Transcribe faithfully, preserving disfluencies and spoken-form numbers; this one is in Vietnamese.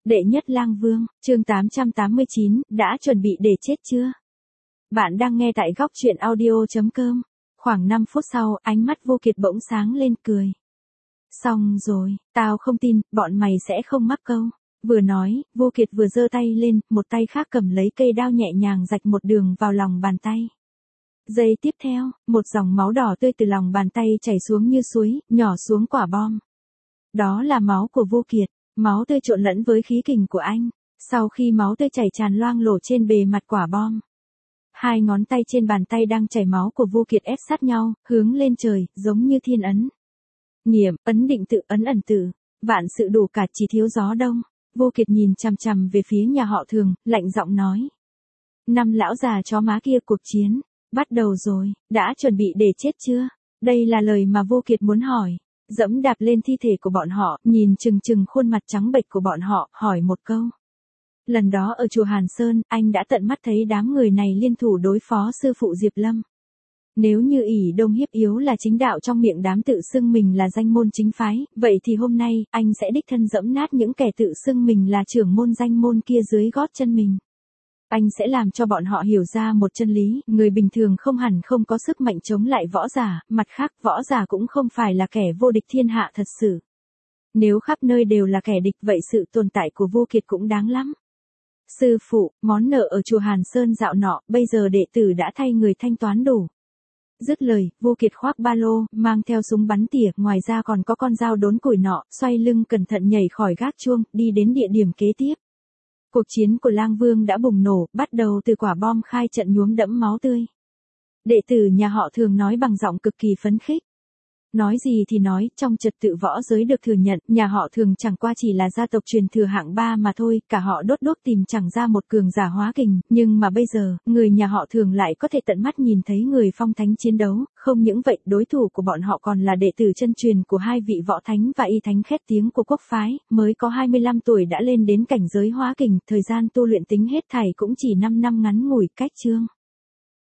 Đệ nhất lang vương, chương tám trăm tám mươi chín, đã chuẩn bị để chết chưa? Bạn đang nghe tại góc truyện audio chấm com. Khoảng năm phút sau, ánh mắt Vô Kiệt bỗng sáng lên cười. Xong rồi, tao không tin, bọn mày sẽ không mắc câu. Vừa nói, Vô Kiệt vừa giơ tay lên, một tay khác cầm lấy cây đao nhẹ nhàng rạch một đường vào lòng bàn tay. Giây tiếp theo, một dòng máu đỏ tươi từ lòng bàn tay chảy xuống như suối, nhỏ xuống quả bom. Đó là máu của Vô Kiệt. Máu tươi trộn lẫn với khí kình của anh. Sau khi máu tươi chảy tràn loang lổ trên bề mặt quả bom, hai ngón tay trên bàn tay đang chảy máu của Vô Kiệt ép sát nhau, hướng lên trời, giống như thiên ấn. Nghiệm, ấn định tự, ấn ẩn tử, vạn sự đủ cả chỉ thiếu gió đông. Vô Kiệt nhìn chằm chằm về phía nhà họ Thường, lạnh giọng nói. Năm lão già chó má kia, cuộc chiến bắt đầu rồi, đã chuẩn bị để chết chưa? Đây là lời mà Vô Kiệt muốn hỏi. Dẫm đạp lên thi thể của bọn họ, nhìn chừng chừng khuôn mặt trắng bệch của bọn họ, hỏi một câu. Lần đó ở chùa Hàn Sơn, anh đã tận mắt thấy đám người này liên thủ đối phó sư phụ Diệp Lâm. Nếu như ỷ đông hiếp yếu là chính đạo trong miệng đám tự xưng mình là danh môn chính phái, vậy thì hôm nay, anh sẽ đích thân dẫm nát những kẻ tự xưng mình là trưởng môn danh môn kia dưới gót chân mình. Anh sẽ làm cho bọn họ hiểu ra một chân lý, người bình thường không hẳn không có sức mạnh chống lại võ giả, mặt khác võ giả cũng không phải là kẻ vô địch thiên hạ thật sự. Nếu khắp nơi đều là kẻ địch vậy sự tồn tại của Vô Kiệt cũng đáng lắm. Sư phụ, món nợ ở chùa Hàn Sơn dạo nọ, bây giờ đệ tử đã thay người thanh toán đủ. Dứt lời, Vô Kiệt khoác ba lô, mang theo súng bắn tỉa, ngoài ra còn có con dao đốn củi nọ, xoay lưng cẩn thận nhảy khỏi gác chuông, đi đến địa điểm kế tiếp. Cuộc chiến của Lang Vương đã bùng nổ, bắt đầu từ quả bom khai trận nhuốm đẫm máu tươi. Đệ tử nhà họ Thường nói bằng giọng cực kỳ phấn khích. Nói gì thì nói, trong trật tự võ giới được thừa nhận, nhà họ Thường chẳng qua chỉ là gia tộc truyền thừa hạng ba mà thôi, cả họ đốt đốt tìm chẳng ra một cường giả hóa kình, nhưng mà bây giờ, người nhà họ Thường lại có thể tận mắt nhìn thấy người phong thánh chiến đấu, không những vậy, đối thủ của bọn họ còn là đệ tử chân truyền của hai vị võ thánh và y thánh khét tiếng của quốc phái, mới có hai mươi lăm tuổi đã lên đến cảnh giới hóa kình, thời gian tu luyện tính hết thảy cũng chỉ năm năm ngắn ngủi, cách chương.